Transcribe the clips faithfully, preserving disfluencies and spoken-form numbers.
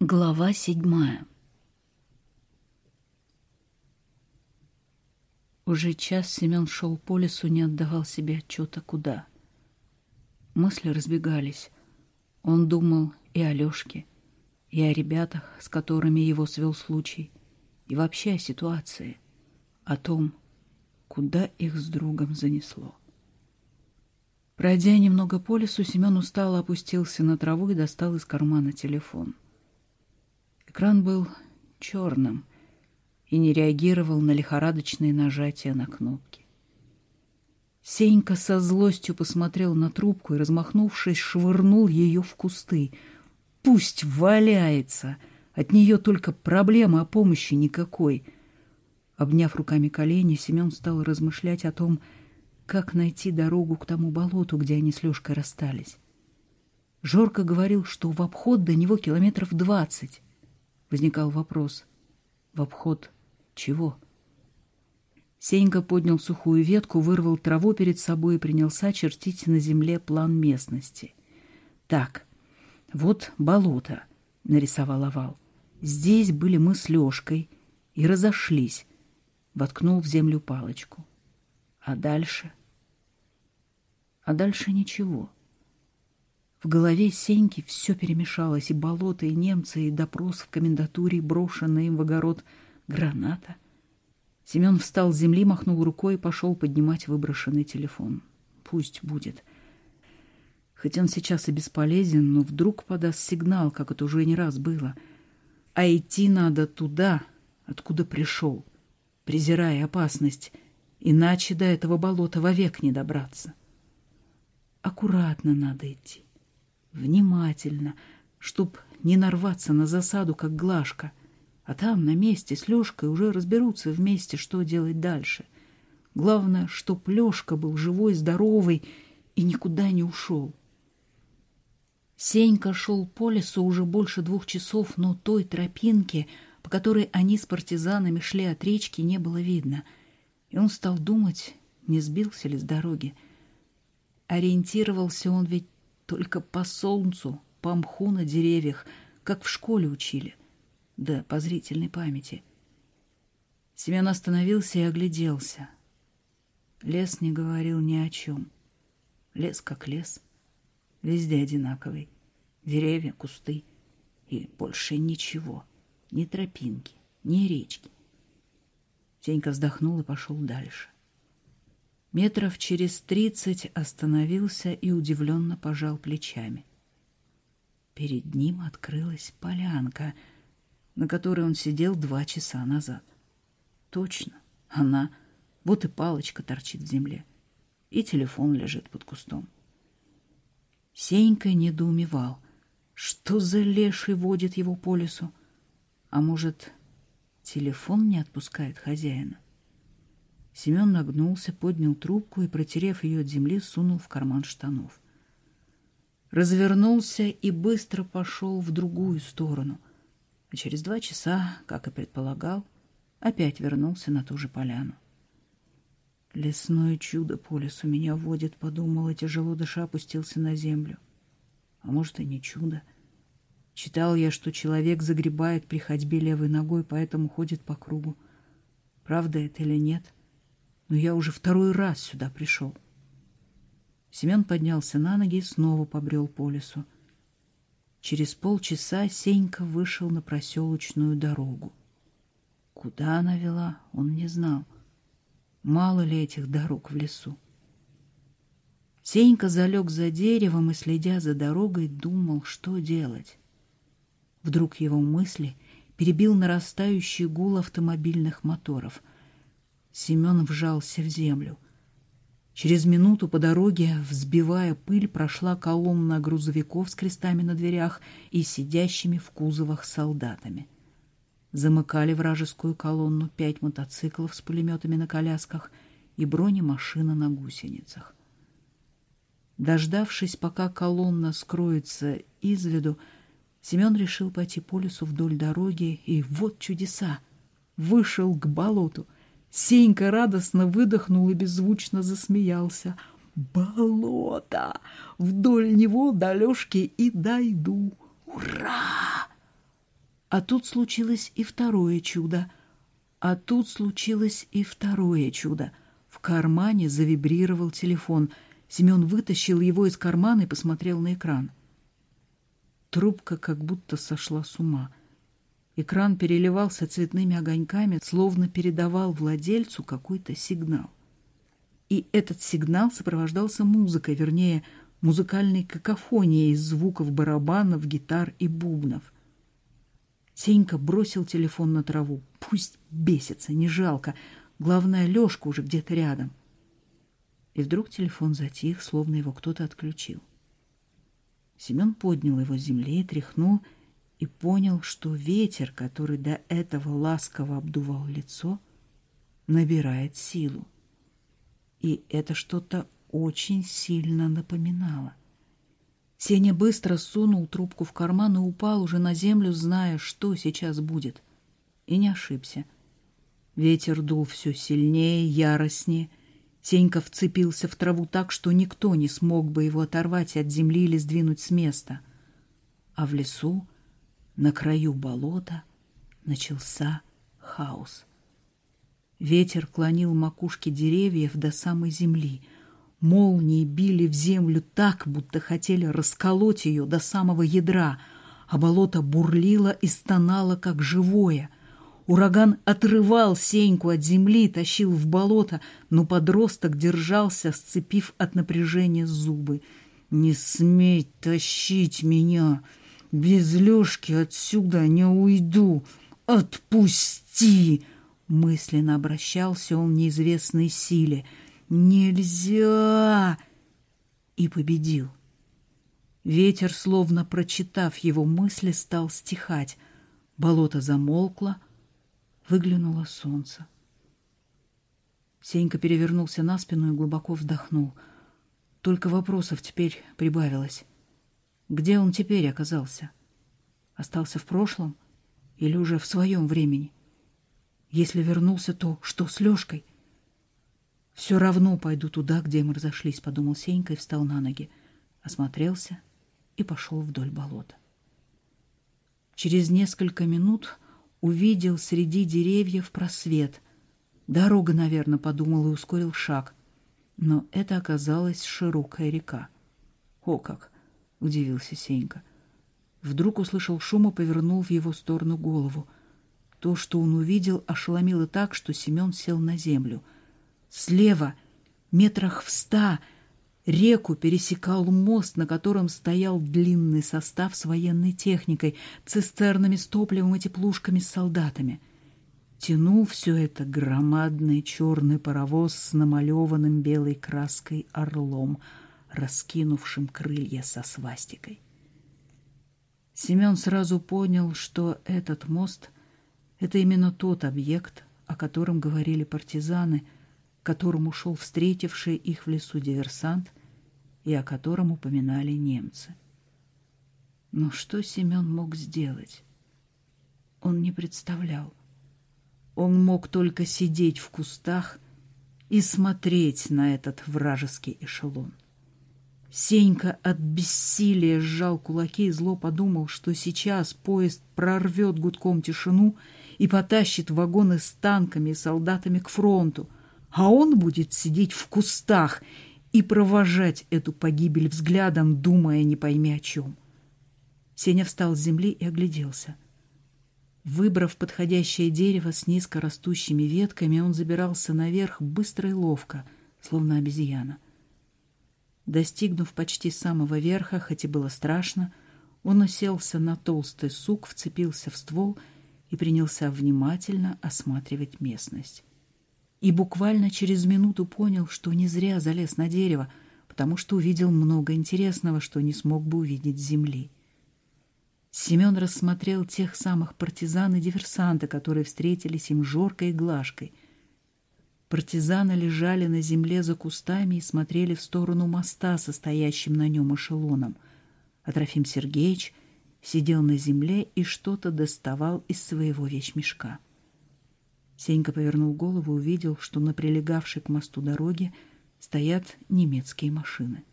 Глава седьмая. Уже час Семен шел по лесу, не отдавал себе отчета, куда. Мысли разбегались. Он думал и о Лёшке, и о ребятах, с которыми его свел случай, и вообще о ситуации, о том, куда их с другом занесло. Пройдя немного по лесу, Семен устало опустился на траву и достал из кармана телефон. Экран был черным и не реагировал на лихорадочные нажатия на кнопки. Сенька со злостью посмотрел на трубку и, размахнувшись, швырнул ее в кусты. Пусть валяется! От нее только проблемы, а помощи никакой. Обняв руками колени, Семен стал размышлять о том, как найти дорогу к тому болоту, где они с Лешкой расстались. Жорко говорил, что в обход до него километров двадцать. Возникал вопрос: в обход чего? Сенька поднял сухую ветку, вырвал траву перед собой и принялся чертить на земле план местности. Так, вот болото, нарисовал овал. Здесь были мы с Лешкой и разошлись. Воткнул в землю палочку. А дальше? А дальше ничего. В голове Сеньки все перемешалось: и болото, и немцы, и допрос в комендатуре, брошенная им в огород граната. Семен встал с земли, махнул рукой и пошел поднимать выброшенный телефон. Пусть будет. Хоть он сейчас и бесполезен, но вдруг подаст сигнал, как это уже не раз было. А идти надо туда, откуда пришел, презирая опасность, иначе до этого болота вовек не добраться. Аккуратно надо идти. Внимательно, чтоб не нарваться на засаду, как Глашка. А там, на месте, с Лёшкой уже разберутся вместе, что делать дальше. Главное, чтоб Лёшка был живой, здоровый и никуда не ушел. Сенька шел по лесу уже больше двух часов, но той тропинки, по которой они с партизанами шли от речки, не было видно. И он стал думать, не сбился ли с дороги. Ориентировался он ведь только по солнцу, по мху на деревьях, как в школе учили, да по зрительной памяти. Семен остановился и огляделся. Лес не говорил ни о чем. Лес как лес, везде одинаковый. Деревья, кусты и больше ничего. Ни тропинки, ни речки. Сенька вздохнул и пошел дальше. Метров через тридцать остановился и удивленно пожал плечами. Перед ним открылась полянка, на которой он сидел два часа назад. Точно, она. Вот и палочка торчит в земле, и телефон лежит под кустом. Сенька недоумевал, что за леший водит его по лесу. А может, телефон не отпускает хозяина? Семен нагнулся, поднял трубку и, протерев ее от земли, сунул в карман штанов. Развернулся и быстро пошел в другую сторону. А через два часа, как и предполагал, опять вернулся на ту же поляну. «Лесное чудо по лесу меня водит», — подумал, и тяжело дыша опустился на землю. А может, и не чудо. Читал я, что человек загребает при ходьбе левой ногой, поэтому ходит по кругу. Правда это или нет? Но я уже второй раз сюда пришел. Семен поднялся на ноги и снова побрел по лесу. Через полчаса Сенька вышел на проселочную дорогу. Куда она вела, он не знал. Мало ли этих дорог в лесу. Сенька залег за деревом и, следя за дорогой, думал, что делать. Вдруг его мысли перебил нарастающий гул автомобильных моторов. Семен вжался в землю. Через минуту по дороге, взбивая пыль, прошла колонна грузовиков с крестами на дверях и сидящими в кузовах солдатами. Замыкали вражескую колонну пять мотоциклов с пулеметами на колясках и бронемашина на гусеницах. Дождавшись, пока колонна скроется из виду, Семен решил пойти по лесу вдоль дороги, и вот чудеса! Вышел к болоту. Сенька радостно выдохнул и беззвучно засмеялся. «Болото! Вдоль него до Лёшки и дойду! Ура!» А тут случилось и второе чудо. А тут случилось и второе чудо. В кармане завибрировал телефон. Семен вытащил его из кармана и посмотрел на экран. Трубка как будто сошла с ума. Экран переливался цветными огоньками, словно передавал владельцу какой-то сигнал. И этот сигнал сопровождался музыкой, вернее, музыкальной какофонией из звуков барабанов, гитар и бубнов. Сенька бросил телефон на траву. Пусть бесится, не жалко. Главное, Лёшка уже где-то рядом. И вдруг телефон затих, словно его кто-то отключил. Семен поднял его с земли, тряхнул и понял, что ветер, который до этого ласково обдувал лицо, набирает силу. И это что-то очень сильно напоминало. Сеня быстро сунул трубку в карман и упал уже на землю, зная, что сейчас будет. И не ошибся. Ветер дул все сильнее, яростнее. Сенька вцепился в траву так, что никто не смог бы его оторвать от земли или сдвинуть с места. А в лесу, на краю болота, начался хаос. Ветер клонил макушки деревьев до самой земли. Молнии били в землю так, будто хотели расколоть ее до самого ядра, а болото бурлило и стонало, как живое. Ураган отрывал Сеньку от земли, тащил в болото, но подросток держался, сцепив от напряжения зубы. «Не смей тащить меня! Без Лёшки отсюда не уйду! Отпусти!» Мысленно обращался он к неизвестной силе. «Нельзя!» И победил. Ветер, словно прочитав его мысли, стал стихать. Болото замолкло, выглянуло солнце. Сенька перевернулся на спину и глубоко вздохнул. Только вопросов теперь прибавилось. Где он теперь оказался? Остался в прошлом или уже в своем времени? Если вернулся, то что с Лёшкой? «Все равно пойду туда, где мы разошлись», — подумал Сенька и встал на ноги, осмотрелся и пошел вдоль болота. Через несколько минут увидел среди деревьев просвет. «Дорога, наверное», — подумал и ускорил шаг. Но это оказалась широкая река. «О как!» — удивился Сенька. Вдруг услышал шум и повернул в его сторону голову. То, что он увидел, ошеломило так, что Семен сел на землю. Слева, метрах в ста, реку пересекал мост, на котором стоял длинный состав с военной техникой, цистернами с топливом и теплушками с солдатами. Тянул все это громадный черный паровоз с намалеванным белой краской орлом, раскинувшим крылья со свастикой. Семен сразу понял, что этот мост — это именно тот объект, о котором говорили партизаны, к которому шел встретивший их в лесу диверсант и о котором упоминали немцы. Но что Семен мог сделать? Он не представлял. Он мог только сидеть в кустах и смотреть на этот вражеский эшелон. Сенька от бессилия сжал кулаки и зло подумал, что сейчас поезд прорвет гудком тишину и потащит вагоны с танками и солдатами к фронту, а он будет сидеть в кустах и провожать эту погибель взглядом, думая не пойми о чем. Сеня встал с земли и огляделся. Выбрав подходящее дерево с низко растущими ветками, он забирался наверх быстро и ловко, словно обезьяна. Достигнув почти самого верха, хоть и было страшно, он уселся на толстый сук, вцепился в ствол и принялся внимательно осматривать местность. И буквально через минуту понял, что не зря залез на дерево, потому что увидел много интересного, что не смог бы увидеть с земли. Семен рассмотрел тех самых партизан и диверсанта, которые встретились им Жоркой и Глашкой. Партизаны лежали на земле за кустами и смотрели в сторону моста со стоящим на нем эшелоном, а Трофим Сергеевич сидел на земле и что-то доставал из своего вещмешка. Сенька повернул голову и увидел, что на прилегавшей к мосту дороге стоят немецкие машины.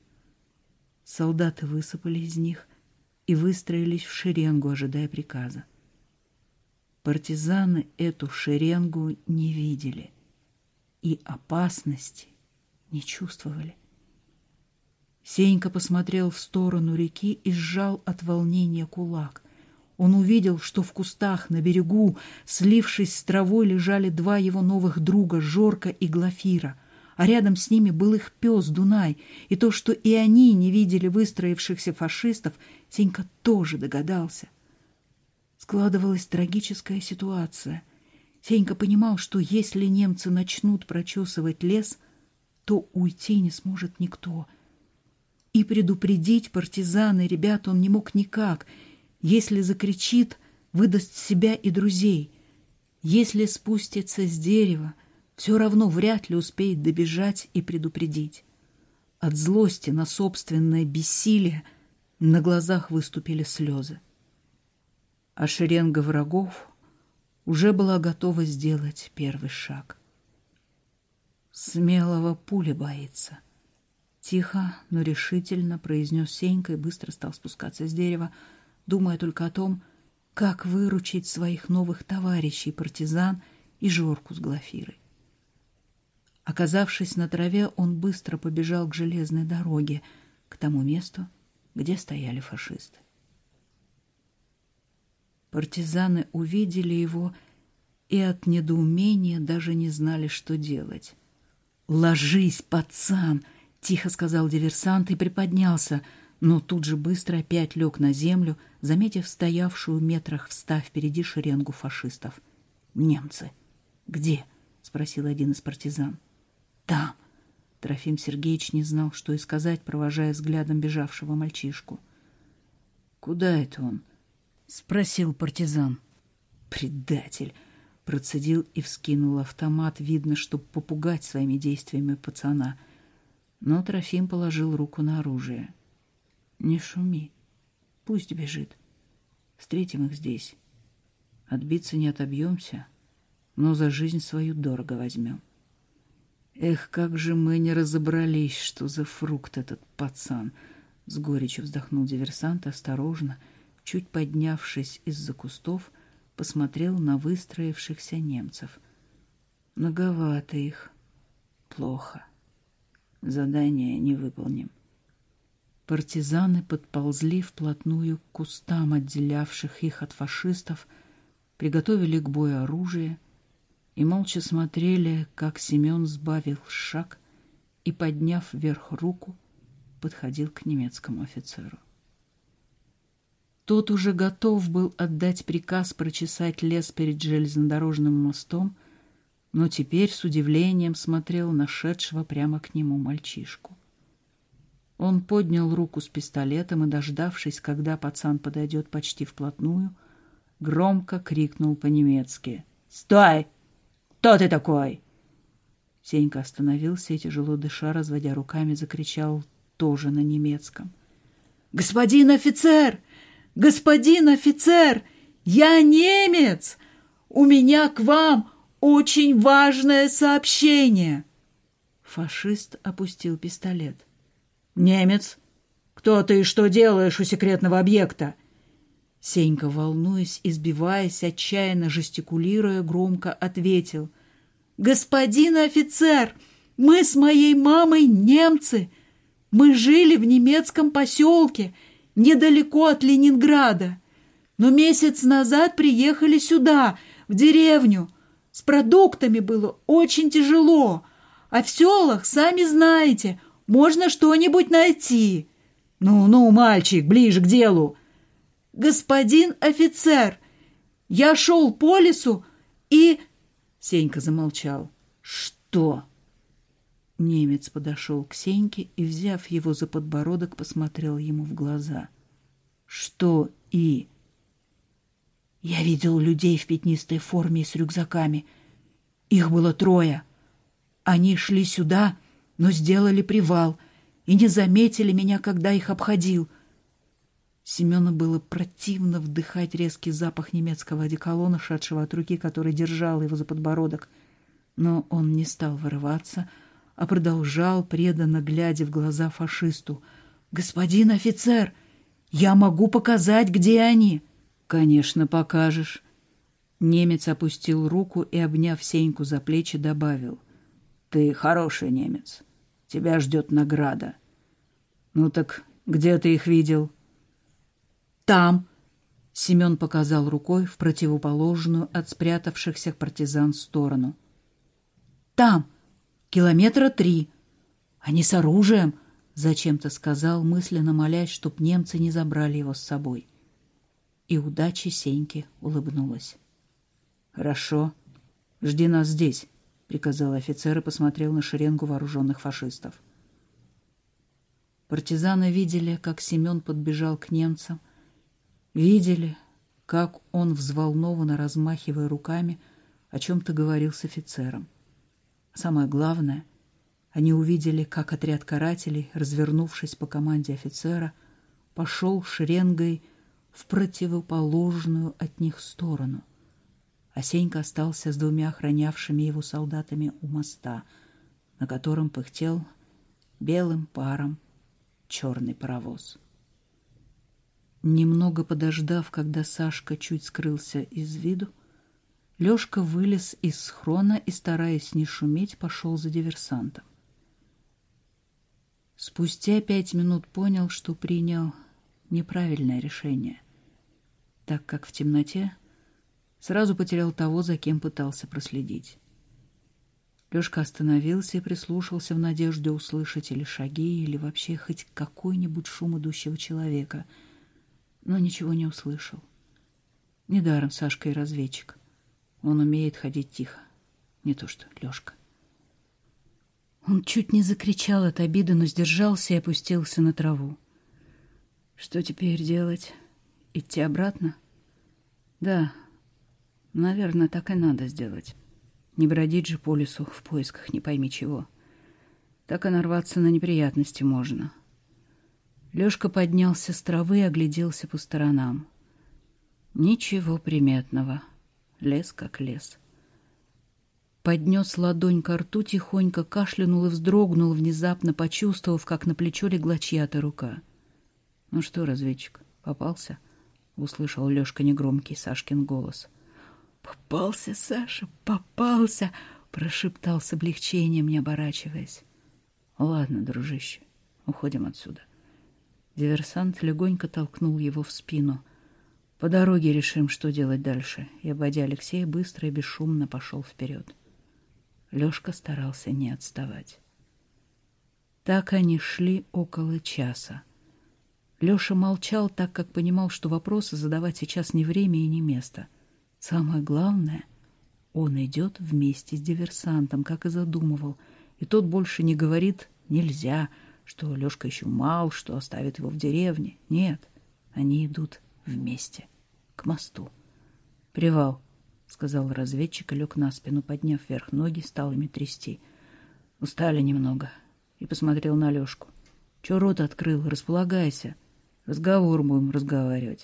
Солдаты высыпали из них и выстроились в шеренгу, ожидая приказа. Партизаны эту шеренгу не видели и опасности не чувствовали. Сенька посмотрел в сторону реки и сжал от волнения кулак. Он увидел, что в кустах на берегу, слившись с травой, лежали два его новых друга, Жорка и Глафира, а рядом с ними был их пес Дунай, и то, что и они не видели выстроившихся фашистов, Сенька тоже догадался. Складывалась трагическая ситуация. Сенька понимал, что если немцы начнут прочесывать лес, то уйти не сможет никто. И предупредить партизан и ребят он не мог никак. Если закричит, выдаст себя и друзей. Если спустится с дерева, все равно вряд ли успеет добежать и предупредить. От злости на собственное бессилие на глазах выступили слезы. А шеренга врагов уже была готова сделать первый шаг. «Смелого пуля боится», — тихо, но решительно произнес Сенька и быстро стал спускаться с дерева, думая только о том, как выручить своих новых товарищей, партизан и Жорку с Глафирой. Оказавшись на траве, он быстро побежал к железной дороге, к тому месту, где стояли фашисты. Партизаны увидели его и от недоумения даже не знали, что делать. «Ложись, пацан!» — тихо сказал диверсант и приподнялся, но тут же быстро опять лег на землю, заметив стоявшую метрах в ста впереди шеренгу фашистов. «Немцы! Где?» — спросил один из партизан. «Там!» — Трофим Сергеевич не знал, что и сказать, провожая взглядом бежавшего мальчишку. «Куда это он?» — спросил партизан. «Предатель!» — процедил и вскинул автомат, видно, чтобы попугать своими действиями пацана. Но Трофим положил руку на оружие. «Не шуми. Пусть бежит. Встретим их здесь. Отбиться не отобьемся, но за жизнь свою дорого возьмем». «Эх, как же мы не разобрались, что за фрукт этот пацан!» — с горечью вздохнул диверсант, осторожно, чуть поднявшись из-за кустов, посмотрел на выстроившихся немцев. «Многовато их. Плохо. Задание не выполним». Партизаны подползли вплотную к кустам, отделявших их от фашистов, приготовили к бою оружие и молча смотрели, как Семен сбавил шаг и, подняв вверх руку, подходил к немецкому офицеру. Тот уже готов был отдать приказ прочесать лес перед железнодорожным мостом, но теперь с удивлением смотрел на шедшего прямо к нему мальчишку. Он поднял руку с пистолетом и, дождавшись, когда пацан подойдет почти вплотную, громко крикнул по-немецки: «Стой! Кто ты такой?» Сенька остановился и, тяжело дыша, разводя руками, закричал тоже на немецком: «Господин офицер! Господин офицер! Я немец! У меня к вам очень важное сообщение!» Фашист опустил пистолет. «Немец? Кто ты и что делаешь у секретного объекта?» Сенька, волнуясь и сбиваясь, отчаянно жестикулируя, громко ответил: «Господин офицер, мы с моей мамой немцы. Мы жили в немецком поселке, недалеко от Ленинграда. Но месяц назад приехали сюда, в деревню. С продуктами было очень тяжело. А в селах, сами знаете, можно что-нибудь найти». «Ну-ну, мальчик, ближе к делу». «Господин офицер, я шел по лесу и...» Сенька замолчал. «Что?» Немец подошел к Сеньке и, взяв его за подбородок, посмотрел ему в глаза. «Что и?» «Я видел людей в пятнистой форме и с рюкзаками. Их было трое. Они шли сюда, но сделали привал и не заметили меня, когда их обходил». Семену было противно вдыхать резкий запах немецкого одеколона, шедшего от руки, который держал его за подбородок. Но он не стал вырываться, а продолжал, преданно глядя в глаза фашисту: «Господин офицер, я могу показать, где они». «Конечно, покажешь. Немец опустил руку и, обняв Сеньку за плечи, добавил: «Ты хороший немец. Тебя ждет награда. Ну так где ты их видел?» «Там!» — Семен показал рукой в противоположную от спрятавшихся партизан сторону. «Там! Километра три! Они с оружием!» — зачем-то сказал, мысленно молясь, чтоб немцы не забрали его с собой. И удача Сеньке улыбнулась. «Хорошо. Жди нас здесь», — приказал офицер и посмотрел на шеренгу вооруженных фашистов. Партизаны видели, как Семен подбежал к немцам, видели, как он, взволнованно размахивая руками, о чем-то говорил с офицером. Самое главное, они увидели, как отряд карателей, развернувшись по команде офицера, пошел шеренгой в противоположную от них сторону. А Сенька остался с двумя охранявшими его солдатами у моста, на котором пыхтел белым паром черный паровоз. Немного подождав, когда Сашка чуть скрылся из виду, Лёшка вылез из схрона и, стараясь не шуметь, пошел за диверсантом. Спустя пять минут понял, что принял неправильное решение, так как в темноте сразу потерял того, за кем пытался проследить. Лёшка остановился и прислушался в надежде услышать или шаги, или вообще хоть какой-нибудь шум идущего человека, но ничего не услышал. Недаром Сашка и разведчик. Он умеет ходить тихо, не то что Лёшка. Он чуть не закричал от обиды, но сдержался и опустился на траву. Что теперь делать? Идти обратно? Да, наверное, так и надо сделать. Не бродить же по лесу в поисках не пойми чего. Так и нарваться на неприятности можно. Лёшка поднялся с травы и огляделся по сторонам. Ничего приметного. Лес как лес. Поднес ладонь ко рту, тихонько кашлянул и вздрогнул, внезапно почувствовав, как на плечо легла чья-то рука. — Ну что, разведчик, попался? — услышал Лёшка негромкий Сашкин голос. — Попался, Саша, попался! — прошептал с облегчением, не оборачиваясь. — Ладно, дружище, уходим отсюда. Диверсант легонько толкнул его в спину. — По дороге решим, что делать дальше. И, обойдя Алексея, быстро и бесшумно пошел вперед. Лёшка старался не отставать. Так они шли около часа. Лёша молчал, так как понимал, что вопросы задавать сейчас не время и не место. Самое главное, он идет вместе с диверсантом, как и задумывал, и тот больше не говорит «нельзя», что Лёшка еще мал, что оставит его в деревне. Нет, они идут вместе, к мосту. «Привал», — сказал разведчик и лег на спину, подняв вверх ноги, стал ими трясти. Устали немного. И посмотрел на Лёшку. «Чё рот открыл? Располагайся. Разговор будем разговаривать».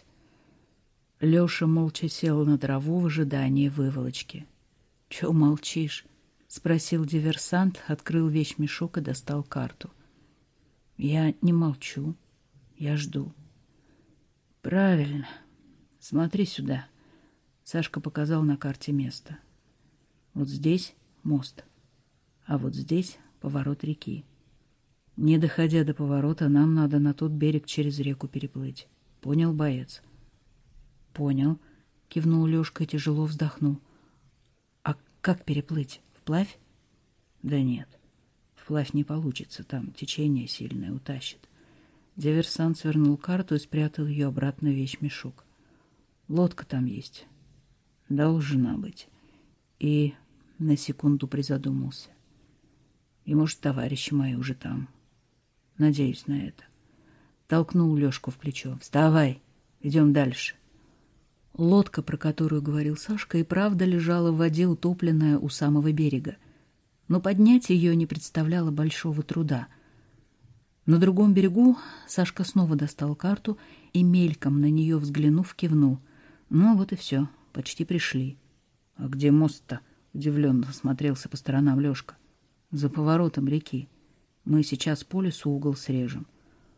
Лёша молча сел на траву в ожидании выволочки. «Чё молчишь?» — спросил диверсант, открыл вещмешок и достал карту. «Я не молчу. Я жду». «Правильно. Смотри сюда». Сашка показал на карте место. «Вот здесь мост, а вот здесь поворот реки. Не доходя до поворота, нам надо на тот берег через реку переплыть. Понял, боец?» «Понял», — кивнул Лёшка и тяжело вздохнул. «А как переплыть? Вплавь?» «Да нет, вплавь не получится, там течение сильное утащит». Диверсант свернул карту и спрятал ее обратно в вещмешок. «Лодка там есть. Должна быть». И на секунду призадумался. «И, может, товарищи мои уже там. Надеюсь на это». Толкнул Лёшку в плечо. «Вставай, идем дальше». Лодка, про которую говорил Сашка, и правда лежала в воде, утопленная у самого берега. Но поднять ее не представляло большого труда. На другом берегу Сашка снова достал карту и, мельком на нее взглянув, кивнул. «Ну вот и все, почти пришли». «А где мост-то?» — удивленно смотрелся по сторонам Лёшка. «За поворотом реки. Мы сейчас по лесу угол срежем».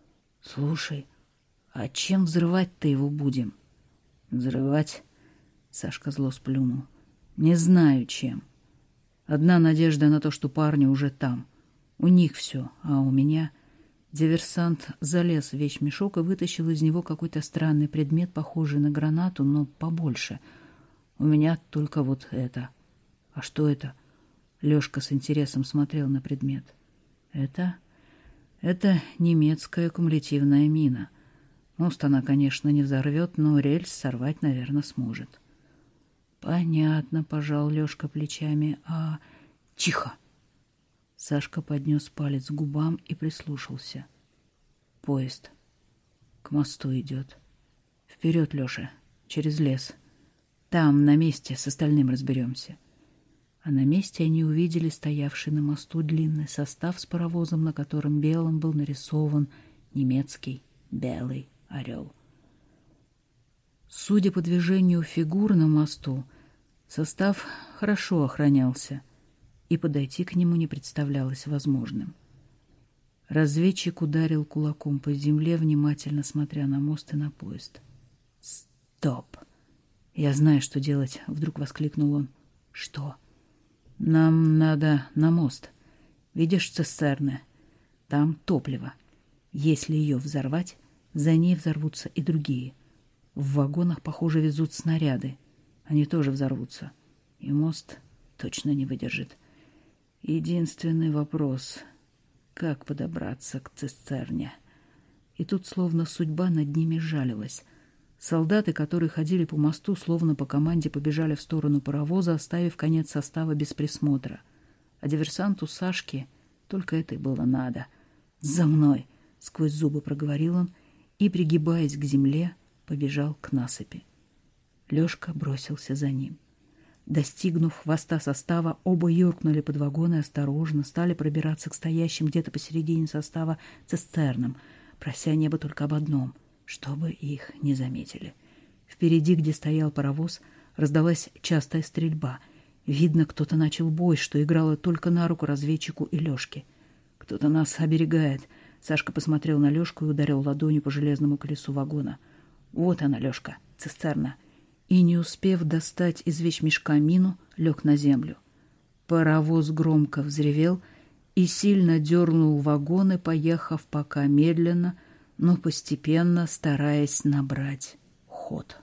«Слушай, а чем взрывать-то его будем?» «Взрывать?» — Сашка зло сплюнул. Не знаю, чем. Одна надежда на то, что парни уже там. У них все, а у меня... Диверсант залез в вещмешок и вытащил из него какой-то странный предмет, похожий на гранату, но побольше. У меня только вот это. А что это? Лёшка с интересом смотрел на предмет. Это... Это немецкая кумулятивная мина. Мост она, конечно, не взорвет, но рельс сорвать, наверное, сможет. Понятно, пожал Лёшка плечами. А... Тихо! Сашка поднес палец к губам и прислушался. Поезд. К мосту идет. Вперед, Лёша, через лес. Там, на месте, с остальным разберемся. А на месте они увидели стоявший на мосту длинный состав с паровозом, на котором белым был нарисован немецкий белый орел. Судя по движению фигур на мосту, состав хорошо охранялся, и подойти к нему не представлялось возможным. Разведчик ударил кулаком по земле, внимательно смотря на мост и на поезд. «Стоп! Я знаю, что делать!» — вдруг воскликнул он. «Что?» «Нам надо на мост. Видишь цистерны? Там топливо. Если ее взорвать, за ней взорвутся и другие. В вагонах, похоже, везут снаряды. Они тоже взорвутся. И мост точно не выдержит. Единственный вопрос — как подобраться к цистерне?» И тут словно судьба над ними жалилась. Солдаты, которые ходили по мосту, словно по команде побежали в сторону паровоза, оставив конец состава без присмотра. А диверсанту Сашке только это и было надо. «За мной!» — сквозь зубы проговорил он и, пригибаясь к земле, побежал к насыпи. Лёшка бросился за ним. Достигнув хвоста состава, оба юркнули под вагон и осторожно стали пробираться к стоящим где-то посередине состава цистернам, прося небо только об одном — чтобы их не заметили. Впереди, где стоял паровоз, раздалась частая стрельба. Видно, кто-то начал бой, что играло только на руку разведчику и Лёшке. «Кто-то нас оберегает». Сашка посмотрел на Лёшку и ударил ладонью по железному колесу вагона. «Вот она, Лёшка, цистерна». И, не успев достать из вещмешка мину, лег на землю. Паровоз громко взревел и сильно дернул вагоны, поехав пока медленно, но постепенно стараясь набрать ход.